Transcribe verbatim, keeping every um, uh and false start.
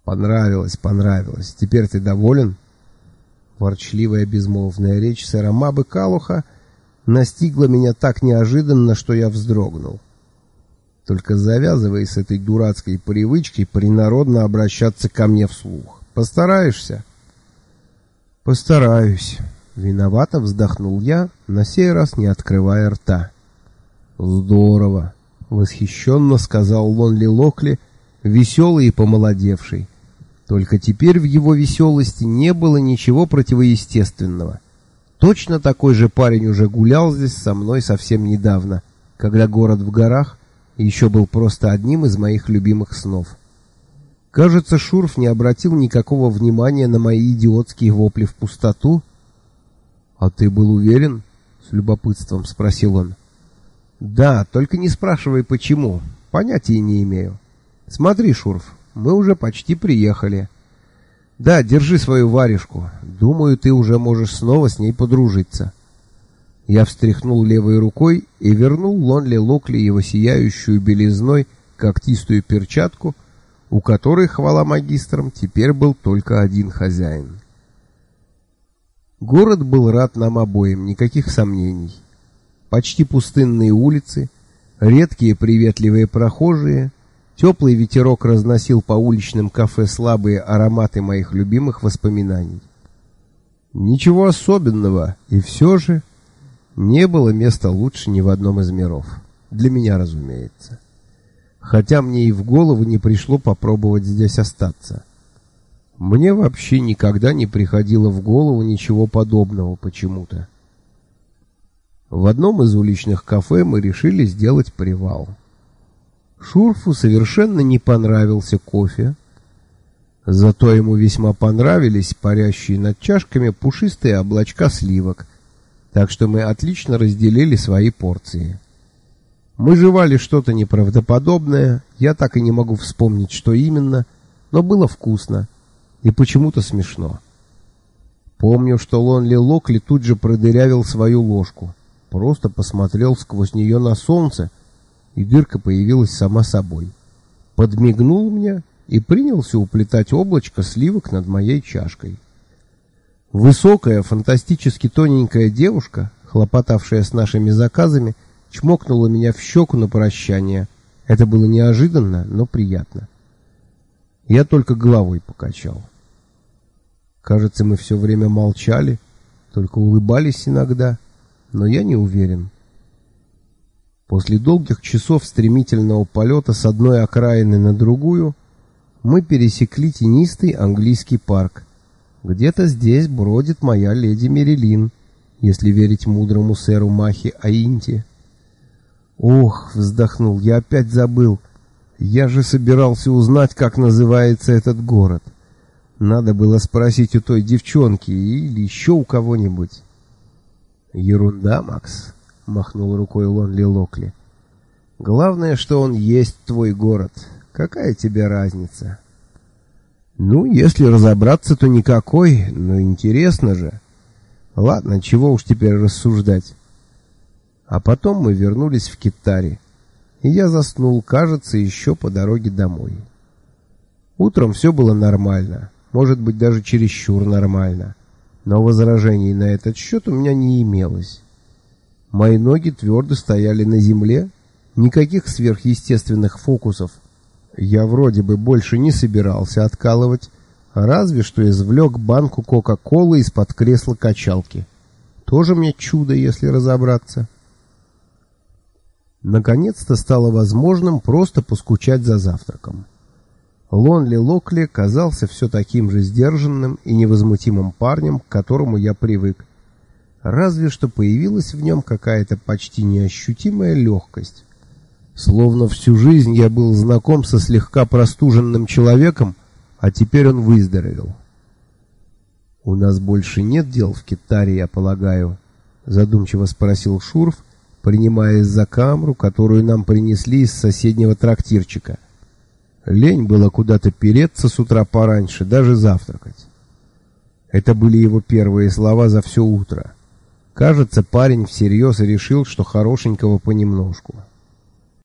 Понравилось, понравилось. Теперь ты доволен? Ворчливая безмолвная речь сэра Мабы Калуха настигла меня так неожиданно, что я вздрогнул. Только завязывай с этой дурацкой привычкой принародно обращаться ко мне вслух. Постараешься? Постараюсь. Виновато вздохнул я, на сей раз не открывая рта. Здорово, восхищенно сказал Лонли Локли, веселый и помолодевший. Только теперь в его веселости не было ничего противоестественного. Точно такой же парень уже гулял здесь со мной совсем недавно, когда город в горах еще был просто одним из моих любимых снов. Кажется, Шурф не обратил никакого внимания на мои идиотские вопли в пустоту. «А ты был уверен?» — с любопытством спросил он. «Да, только не спрашивай, почему. Понятия не имею. Смотри, Шурф, мы уже почти приехали. Да, держи свою варежку. Думаю, ты уже можешь снова с ней подружиться». Я встряхнул левой рукой и вернул Лонли Локли его сияющую белизной когтистую перчатку, у которой, хвала магистрам, теперь был только один хозяин. Город был рад нам обоим, никаких сомнений. Почти пустынные улицы, редкие приветливые прохожие, теплый ветерок разносил по уличным кафе слабые ароматы моих любимых воспоминаний. Ничего особенного, и все же не было места лучше ни в одном из миров. Для меня, разумеется. Хотя мне и в голову не пришло попробовать здесь остаться. Мне вообще никогда не приходило в голову ничего подобного почему-то. В одном из уличных кафе мы решили сделать привал. Шурфу совершенно не понравился кофе, зато ему весьма понравились парящие над чашками пушистые облачка сливок, так что мы отлично разделили свои порции. Мы жевали что-то неправдоподобное, я так и не могу вспомнить, что именно, но было вкусно и почему-то смешно. Помню, что Лонли Локли тут же продырявил свою ложку, просто посмотрел сквозь нее на солнце, и дырка появилась сама собой. Подмигнул мне и принялся уплетать облачко сливок над моей чашкой. Высокая, фантастически тоненькая девушка, хлопотавшая с нашими заказами, чмокнула меня в щеку на прощание. Это было неожиданно, но приятно. Я только головой покачал. Кажется, мы все время молчали, только улыбались иногда, но я не уверен. После долгих часов стремительного полета с одной окраины на другую мы пересекли тенистый английский парк. Где-то здесь бродит моя леди Мерилин, если верить мудрому сэру Махи Аинти. Ох, вздохнул, я опять забыл. Я же собирался узнать, как называется этот город. Надо было спросить у той девчонки или еще у кого-нибудь. Ерунда, Макс, махнул рукой Лонли Локли. Главное, что он есть твой город. Какая тебе разница? Ну, если разобраться, то никакой, но интересно же. Ладно, чего уж теперь рассуждать. А потом мы вернулись в Китари, и я заснул, кажется, еще по дороге домой. Утром все было нормально, может быть, даже чересчур нормально, но возражений на этот счет у меня не имелось. Мои ноги твердо стояли на земле, никаких сверхъестественных фокусов я вроде бы больше не собирался откалывать, разве что извлек банку Кока-Колы из-под кресла качалки. Тоже мне чудо, если разобраться. Наконец-то стало возможным просто поскучать за завтраком. Лонли Локли казался все таким же сдержанным и невозмутимым парнем, к которому я привык. Разве что появилась в нем какая-то почти неощутимая легкость. Словно всю жизнь я был знаком со слегка простуженным человеком, а теперь он выздоровел. «У нас больше нет дел в Китаре, я полагаю?» — задумчиво спросил Шурф, принимаясь за камру, которую нам принесли из соседнего трактирчика. Лень было куда-то переться с утра пораньше, даже завтракать. Это были его первые слова за все утро. Кажется, парень всерьез решил, что хорошенького понемножку.